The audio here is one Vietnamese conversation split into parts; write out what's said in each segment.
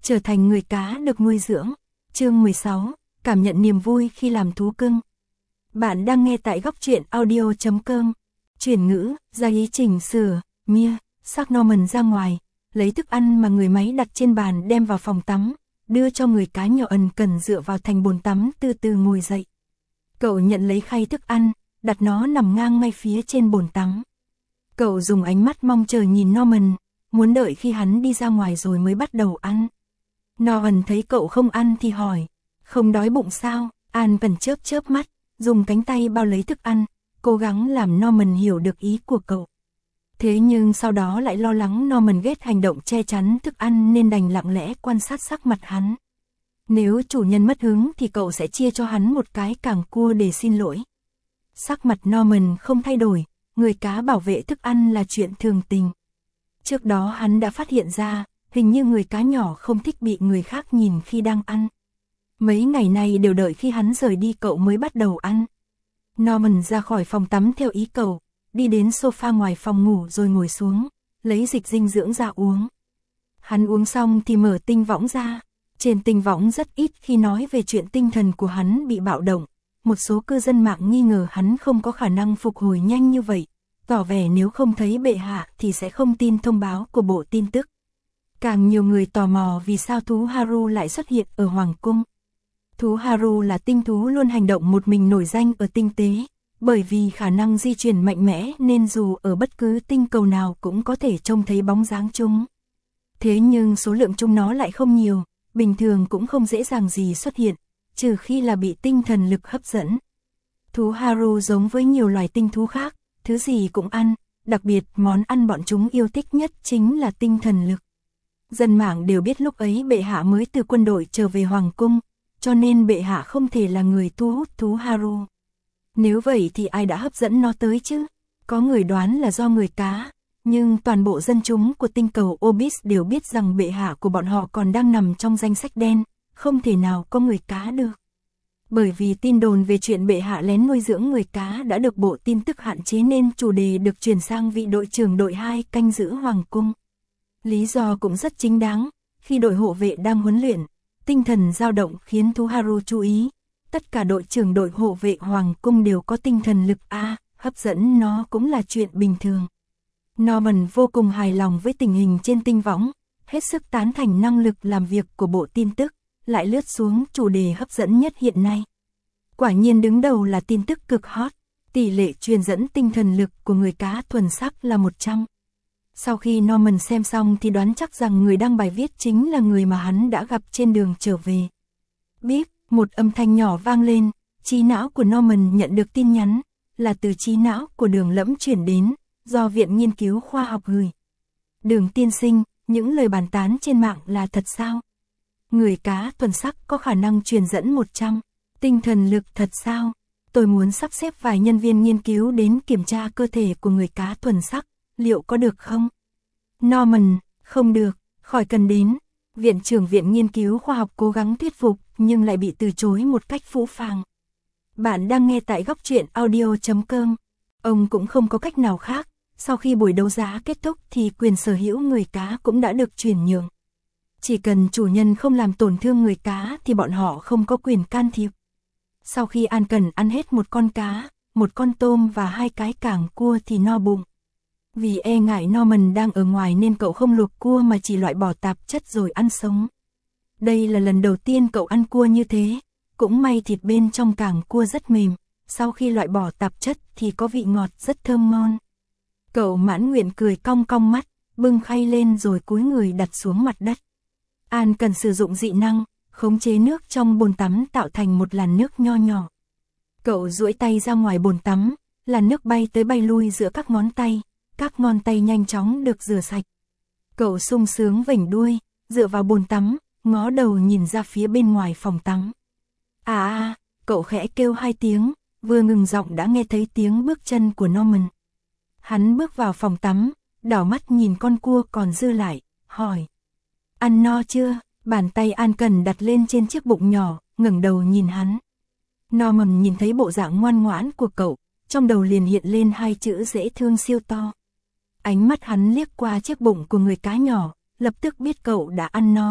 trở thành người cá được nuôi dưỡng. Chương 16, cảm nhận niềm vui khi làm thú cưng. Bạn đang nghe tại góc truyện audio.com. Chuyển ngữ, ra ý chỉnh sửa, Mia, xác Norman ra ngoài, lấy thức ăn mà người máy đặt trên bàn đem vào phòng tắm, đưa cho người cá nhỏ ẩn cần dựa vào thành bồn tắm từ từ ngồi dậy. Cậu nhận lấy khay thức ăn, đặt nó nằm ngang ngay phía trên bồn tắm. Cậu dùng ánh mắt mong chờ nhìn Norman, muốn đợi khi hắn đi ra ngoài rồi mới bắt đầu ăn. Norman thấy cậu không ăn thì hỏi, không đói bụng sao? An cần chớp chớp mắt, dùng cánh tay bao lấy thức ăn, cố gắng làm Norman hiểu được ý của cậu. Thế nhưng sau đó lại lo lắng Norman ghét hành động che chắn thức ăn nên đành lặng lẽ quan sát sắc mặt hắn. Nếu chủ nhân mất hứng thì cậu sẽ chia cho hắn một cái càng cua để xin lỗi. Sắc mặt Norman không thay đổi, người cá bảo vệ thức ăn là chuyện thường tình. Trước đó hắn đã phát hiện ra, hình như người cá nhỏ không thích bị người khác nhìn khi đang ăn. Mấy ngày nay đều đợi khi hắn rời đi cậu mới bắt đầu ăn. Norman ra khỏi phòng tắm theo ý cậu, đi đến sofa ngoài phòng ngủ rồi ngồi xuống, lấy dịch dinh dưỡng ra uống. Hắn uống xong thì mở tinh võng ra. Trên tinh võng rất ít khi nói về chuyện tinh thần của hắn bị bạo động. Một số cư dân mạng nghi ngờ hắn không có khả năng phục hồi nhanh như vậy, tỏ vẻ nếu không thấy bệ hạ thì sẽ không tin thông báo của bộ tin tức. Càng nhiều người tò mò vì sao thú Haru lại xuất hiện ở Hoàng cung. Thú Haru là tinh thú luôn hành động một mình nổi danh ở tinh tế, bởi vì khả năng di chuyển mạnh mẽ nên dù ở bất cứ tinh cầu nào cũng có thể trông thấy bóng dáng chúng. Thế nhưng số lượng chúng nó lại không nhiều, bình thường cũng không dễ dàng gì xuất hiện, trừ khi là bị tinh thần lực hấp dẫn. Thú Haru giống với nhiều loài tinh thú khác, thứ gì cũng ăn, đặc biệt món ăn bọn chúng yêu thích nhất chính là tinh thần lực. Dân mạng đều biết lúc ấy bệ hạ mới từ quân đội trở về Hoàng cung, cho nên bệ hạ không thể là người thu hút thú Haru. Nếu vậy thì ai đã hấp dẫn nó tới chứ? Có người đoán là do người cá, nhưng toàn bộ dân chúng của tinh cầu Obis đều biết rằng bệ hạ của bọn họ còn đang nằm trong danh sách đen, không thể nào có người cá được. Bởi vì tin đồn về chuyện bệ hạ lén nuôi dưỡng người cá đã được bộ tin tức hạn chế nên chủ đề được chuyển sang vị đội trưởng đội 2 canh giữ Hoàng cung. Lý do cũng rất chính đáng, khi đội hộ vệ đang huấn luyện, tinh thần dao động khiến thú Haru chú ý. Tất cả đội trưởng đội hộ vệ Hoàng cung đều có tinh thần lực A, hấp dẫn nó cũng là chuyện bình thường. Norman vô cùng hài lòng với tình hình trên tinh võng, hết sức tán thành năng lực làm việc của bộ tin tức, lại lướt xuống chủ đề hấp dẫn nhất hiện nay. Quả nhiên đứng đầu là tin tức cực hot, tỷ lệ truyền dẫn tinh thần lực của người cá thuần sắc là 100. Sau khi Norman xem xong thì đoán chắc rằng người đăng bài viết chính là người mà hắn đã gặp trên đường trở về. Bíp, một âm thanh nhỏ vang lên, trí não của Norman nhận được tin nhắn, là từ trí não của Đường Lẫm chuyển đến, do Viện Nghiên cứu Khoa học gửi. Đường tiên sinh, những lời bàn tán trên mạng là thật sao? Người cá thuần sắc có khả năng truyền dẫn 100, tinh thần lực thật sao? Tôi muốn sắp xếp vài nhân viên nghiên cứu đến kiểm tra cơ thể của người cá thuần sắc, liệu có được không? Norman, không được, khỏi cần đến. Viện trưởng Viện Nghiên cứu Khoa học cố gắng thuyết phục nhưng lại bị từ chối một cách phũ phàng. Bạn đang nghe tại góc truyện audio.com. Ông cũng không có cách nào khác, sau khi buổi đấu giá kết thúc thì quyền sở hữu người cá cũng đã được chuyển nhượng. Chỉ cần chủ nhân không làm tổn thương người cá thì bọn họ không có quyền can thiệp. Sau khi An Cần ăn hết một con cá, một con tôm và 2 cái cảng cua thì no bụng. Vì e ngại Norman đang ở ngoài nên cậu không luộc cua mà chỉ loại bỏ tạp chất rồi ăn sống. Đây là lần đầu tiên cậu ăn cua như thế, cũng may thịt bên trong cảng cua rất mềm, sau khi loại bỏ tạp chất thì có vị ngọt rất thơm ngon. Cậu mãn nguyện cười cong cong mắt, bưng khay lên rồi cúi người đặt xuống mặt đất. An Cần sử dụng dị năng, khống chế nước trong bồn tắm tạo thành một làn nước nho nhỏ. Cậu duỗi tay ra ngoài bồn tắm, làn nước bay tới bay lui giữa các ngón tay. Các ngón tay nhanh chóng được rửa sạch. Cậu sung sướng vểnh đuôi, dựa vào bồn tắm, ngó đầu nhìn ra phía bên ngoài phòng tắm. Cậu khẽ kêu 2 tiếng, vừa ngừng giọng đã nghe thấy tiếng bước chân của Norman. Hắn bước vào phòng tắm, đảo mắt nhìn con cua còn dư lại, hỏi. Ăn no chưa? Bàn tay An Cần đặt lên trên chiếc bụng nhỏ, ngẩng đầu nhìn hắn. Norman nhìn thấy bộ dạng ngoan ngoãn của cậu, trong đầu liền hiện lên 2 chữ dễ thương siêu to. Ánh mắt hắn liếc qua chiếc bụng của người cá nhỏ, lập tức biết cậu đã ăn no,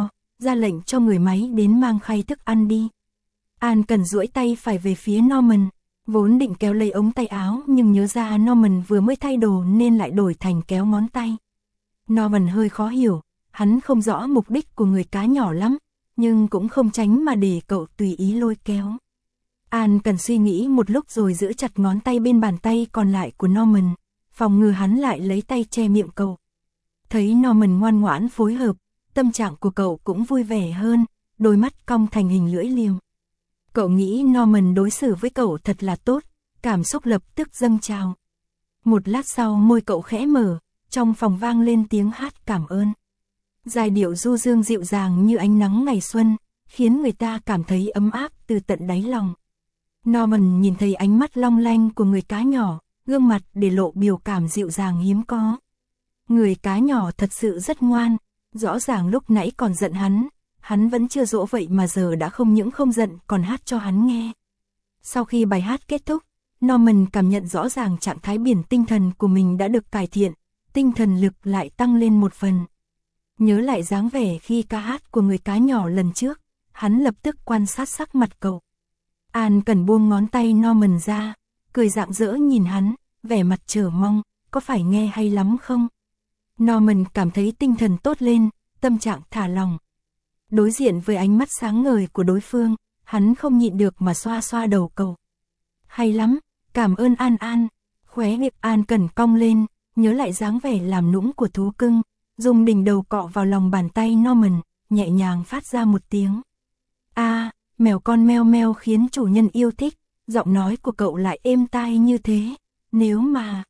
ra lệnh cho người máy đến mang khay thức ăn đi. An Cần duỗi tay phải về phía Norman, vốn định kéo lấy ống tay áo nhưng nhớ ra Norman vừa mới thay đồ nên lại đổi thành kéo ngón tay. Norman hơi khó hiểu, hắn không rõ mục đích của người cá nhỏ lắm, nhưng cũng không tránh mà để cậu tùy ý lôi kéo. An Cần suy nghĩ một lúc rồi giữ chặt ngón tay bên bàn tay còn lại của Norman, phòng ngừa hắn lại lấy tay che miệng cậu. Thấy Norman ngoan ngoãn phối hợp, tâm trạng của cậu cũng vui vẻ hơn, đôi mắt cong thành hình lưỡi liềm. Cậu nghĩ Norman đối xử với cậu thật là tốt, cảm xúc lập tức dâng trào. Một lát sau môi cậu khẽ mở, trong phòng vang lên tiếng hát cảm ơn. Giai điệu du dương dịu dàng như ánh nắng ngày xuân, khiến người ta cảm thấy ấm áp từ tận đáy lòng. Norman nhìn thấy ánh mắt long lanh của người cá nhỏ, gương mặt để lộ biểu cảm dịu dàng hiếm có. Người cá nhỏ thật sự rất ngoan, rõ ràng lúc nãy còn giận hắn vẫn chưa dỗ vậy mà giờ đã không những không giận còn hát cho hắn nghe. Sau khi bài hát kết thúc, Norman cảm nhận rõ ràng trạng thái biển tinh thần của mình đã được cải thiện, tinh thần lực lại tăng lên một phần. Nhớ lại dáng vẻ khi ca hát của người cá nhỏ lần trước, hắn lập tức quan sát sắc mặt cậu. An Cần buông ngón tay Norman ra, cười rạng rỡ nhìn hắn, vẻ mặt chờ mong, có phải nghe hay lắm không? Norman cảm thấy tinh thần tốt lên, tâm trạng thả lỏng. Đối diện với ánh mắt sáng ngời của đối phương, hắn không nhịn được mà xoa xoa đầu cậu. Hay lắm, cảm ơn An. Khóe miệng An Cần cong lên, nhớ lại dáng vẻ làm nũng của thú cưng, dùng đỉnh đầu cọ vào lòng bàn tay Norman, nhẹ nhàng phát ra một tiếng. Mèo con meo meo khiến chủ nhân yêu thích, giọng nói của cậu lại êm tai như thế, nếu mà...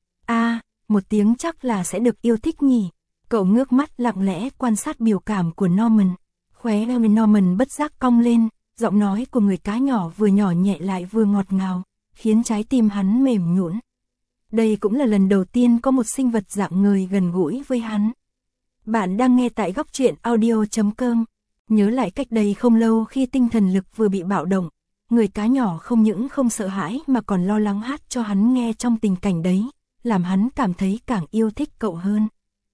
một tiếng chắc là sẽ được yêu thích nhỉ. Cậu ngước mắt lặng lẽ quan sát biểu cảm của Norman, khóe môi Norman bất giác cong lên, giọng nói của người cá nhỏ vừa nhỏ nhẹ lại vừa ngọt ngào, khiến trái tim hắn mềm nhũn. Đây cũng là lần đầu tiên có một sinh vật dạng người gần gũi với hắn. Bạn đang nghe tại góc truyện audio.com. Nhớ lại cách đây không lâu khi tinh thần lực vừa bị bạo động, người cá nhỏ không những không sợ hãi mà còn lo lắng hát cho hắn nghe trong tình cảnh đấy, làm hắn cảm thấy càng yêu thích cậu hơn.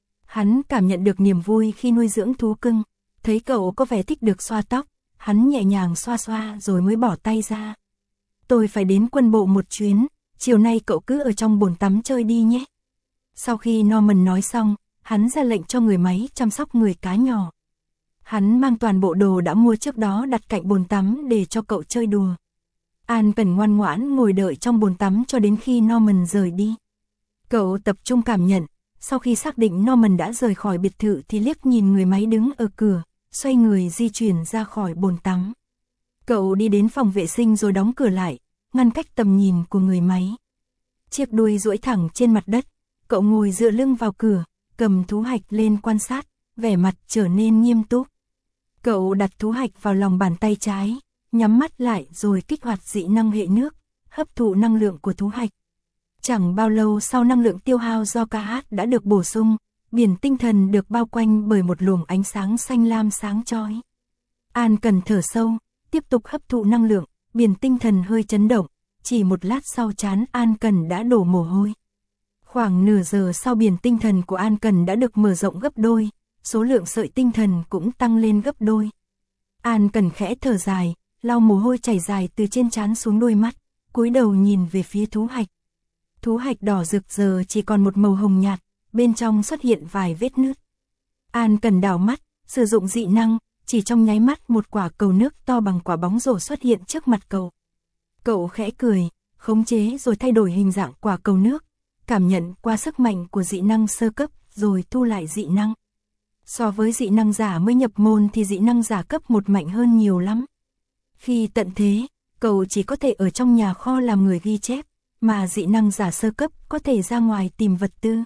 Hắn cảm nhận được niềm vui khi nuôi dưỡng thú cưng, thấy cậu có vẻ thích được xoa tóc, hắn nhẹ nhàng xoa xoa rồi mới bỏ tay ra. Tôi phải đến quân bộ một chuyến, chiều nay cậu cứ ở trong bồn tắm chơi đi nhé. Sau khi Norman nói xong, hắn ra lệnh cho người máy chăm sóc người cá nhỏ. Hắn mang toàn bộ đồ đã mua trước đó đặt cạnh bồn tắm để cho cậu chơi đùa. An Cần ngoan ngoãn ngồi đợi trong bồn tắm cho đến khi Norman rời đi. Cậu tập trung cảm nhận, sau khi xác định Norman đã rời khỏi biệt thự thì liếc nhìn người máy đứng ở cửa, xoay người di chuyển ra khỏi bồn tắm. Cậu đi đến phòng vệ sinh rồi đóng cửa lại, ngăn cách tầm nhìn của người máy. Chiếc đuôi duỗi thẳng trên mặt đất, cậu ngồi dựa lưng vào cửa, cầm thú hạch lên quan sát, vẻ mặt trở nên nghiêm túc. Cậu đặt thú hạch vào lòng bàn tay trái, nhắm mắt lại rồi kích hoạt dị năng hệ nước, hấp thụ năng lượng của thú hạch. Chẳng bao lâu sau năng lượng tiêu hao do ca hát đã được bổ sung, biển tinh thần được bao quanh bởi một luồng ánh sáng xanh lam sáng chói. An Cần thở sâu, tiếp tục hấp thụ năng lượng, biển tinh thần hơi chấn động, chỉ một lát sau trán An Cần đã đổ mồ hôi. Khoảng nửa giờ sau biển tinh thần của An Cần đã được mở rộng gấp đôi, số lượng sợi tinh thần cũng tăng lên gấp đôi. An Cần khẽ thở dài, lau mồ hôi chảy dài từ trên trán xuống đôi mắt, cúi đầu nhìn về phía thú hạch. Thú hạch đỏ rực giờ chỉ còn một màu hồng nhạt, bên trong xuất hiện vài vết nứt. An Cần đảo mắt, sử dụng dị năng, chỉ trong nháy mắt một quả cầu nước to bằng quả bóng rổ xuất hiện trước mặt cậu. Cậu khẽ cười, khống chế rồi thay đổi hình dạng quả cầu nước, cảm nhận qua sức mạnh của dị năng sơ cấp rồi thu lại dị năng. So với dị năng giả mới nhập môn thì dị năng giả cấp 1 mạnh hơn nhiều lắm. Khi tận thế, cậu chỉ có thể ở trong nhà kho làm người ghi chép, mà dị năng giả sơ cấp có thể ra ngoài tìm vật tư.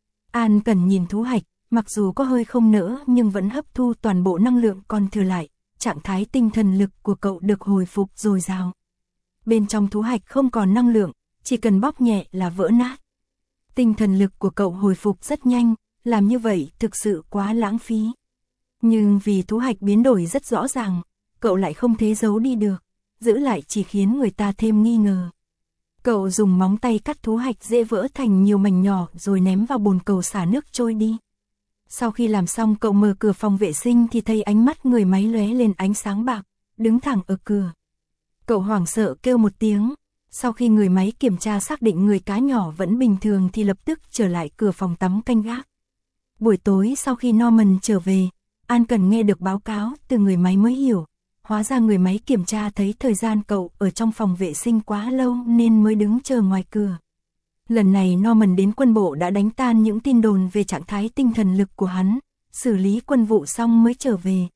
An Cần nhìn thú hạch, mặc dù có hơi không nỡ nhưng vẫn hấp thu toàn bộ năng lượng còn thừa lại, trạng thái tinh thần lực của cậu được hồi phục dồi dào. Bên trong thú hạch không còn năng lượng, chỉ cần bóp nhẹ là vỡ nát. Tinh thần lực của cậu hồi phục rất nhanh, làm như vậy thực sự quá lãng phí. Nhưng vì thú hạch biến đổi rất rõ ràng, cậu lại không thể giấu đi được, giữ lại chỉ khiến người ta thêm nghi ngờ. Cậu dùng móng tay cắt thú hạch dễ vỡ thành nhiều mảnh nhỏ rồi ném vào bồn cầu xả nước trôi đi. Sau khi làm xong cậu mở cửa phòng vệ sinh thì thấy ánh mắt người máy lóe lên ánh sáng bạc, đứng thẳng ở cửa. Cậu hoảng sợ kêu một tiếng, sau khi người máy kiểm tra xác định người cá nhỏ vẫn bình thường thì lập tức trở lại cửa phòng tắm canh gác. Buổi tối sau khi Norman trở về, An Cần nghe được báo cáo từ người máy mới hiểu, hóa ra người máy kiểm tra thấy thời gian cậu ở trong phòng vệ sinh quá lâu nên mới đứng chờ ngoài cửa. Lần này Norman đến quân bộ đã đánh tan những tin đồn về trạng thái tinh thần lực của hắn, xử lý quân vụ xong mới trở về.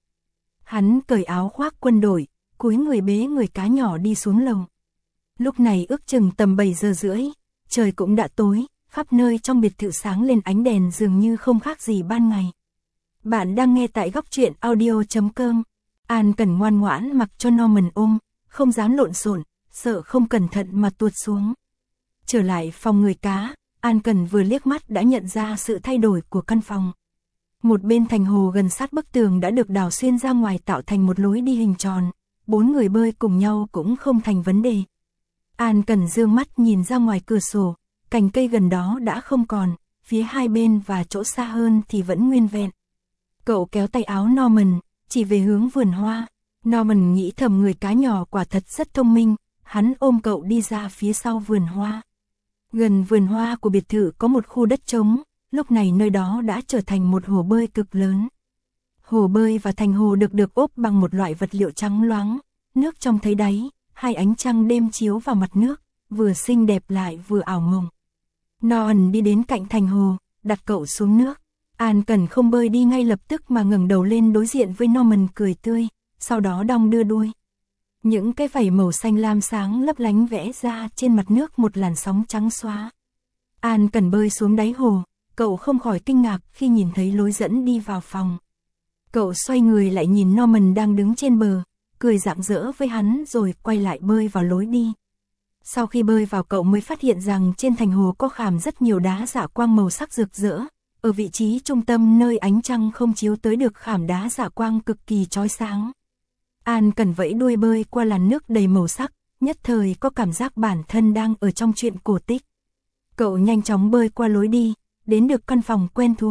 Hắn cởi áo khoác quân đội, cúi người bế người cá nhỏ đi xuống lầu. Lúc này ước chừng tầm 7 giờ rưỡi, trời cũng đã tối, khắp nơi trong biệt thự sáng lên ánh đèn dường như không khác gì ban ngày. Bạn đang nghe tại góc truyện audio.com. An Cần ngoan ngoãn mặc cho Norman ôm, không dám lộn xộn, sợ không cẩn thận mà tuột xuống. Trở lại phòng người cá, An Cần vừa liếc mắt đã nhận ra sự thay đổi của căn phòng. Một bên thành hồ gần sát bức tường đã được đào xuyên ra ngoài tạo thành một lối đi hình tròn, 4 người bơi cùng nhau cũng không thành vấn đề. An Cần dương mắt nhìn ra ngoài cửa sổ, cành cây gần đó đã không còn, phía hai bên và chỗ xa hơn thì vẫn nguyên vẹn. Cậu kéo tay áo Norman, chỉ về hướng vườn hoa. Norman nghĩ thầm người cá nhỏ quả thật rất thông minh, hắn ôm cậu đi ra phía sau vườn hoa. Gần vườn hoa của biệt thự có một khu đất trống, lúc này nơi đó đã trở thành một hồ bơi cực lớn. Hồ bơi và thành hồ được ốp bằng một loại vật liệu trắng loáng, nước trong thấy đáy, hai ánh trăng đêm chiếu vào mặt nước, vừa xinh đẹp lại vừa ảo mộng. Norman đi đến cạnh thành hồ, đặt cậu xuống nước. An Cần không bơi đi ngay lập tức mà ngẩng đầu lên đối diện với Norman cười tươi, sau đó đong đưa đuôi. Những cái vảy màu xanh lam sáng lấp lánh vẽ ra trên mặt nước một làn sóng trắng xóa. An Cần bơi xuống đáy hồ, cậu không khỏi kinh ngạc khi nhìn thấy lối dẫn đi vào phòng. Cậu xoay người lại nhìn Norman đang đứng trên bờ, cười rạng rỡ với hắn rồi quay lại bơi vào lối đi. Sau khi bơi vào cậu mới phát hiện rằng trên thành hồ có khảm rất nhiều đá rạ quang màu sắc rực rỡ. Ở vị trí trung tâm nơi ánh trăng không chiếu tới được khảm đá rạ quang cực kỳ chói sáng. An Cần vẫy đuôi bơi qua làn nước đầy màu sắc, nhất thời có cảm giác bản thân đang ở trong truyện cổ tích. Cậu nhanh chóng bơi qua lối đi, đến được căn phòng quen thuộc.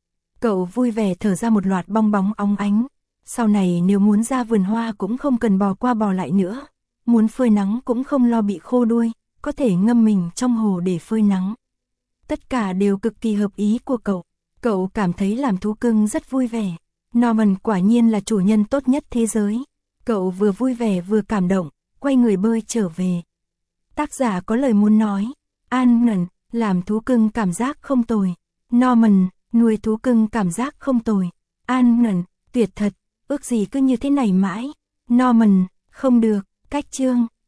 Cậu vui vẻ thở ra một loạt bong bóng óng ánh. Sau này nếu muốn ra vườn hoa cũng không cần bò qua bò lại nữa. Muốn phơi nắng cũng không lo bị khô đuôi, có thể ngâm mình trong hồ để phơi nắng. Tất cả đều cực kỳ hợp ý của cậu. Cậu cảm thấy làm thú cưng rất vui vẻ. Norman quả nhiên là chủ nhân tốt nhất thế giới. Cậu vừa vui vẻ vừa cảm động, quay người bơi trở về. Tác giả có lời muốn nói. An, làm thú cưng cảm giác không tồi. Norman, nuôi thú cưng cảm giác không tồi. An, tuyệt thật, ước gì cứ như thế này mãi. Norman, không được, cách chương.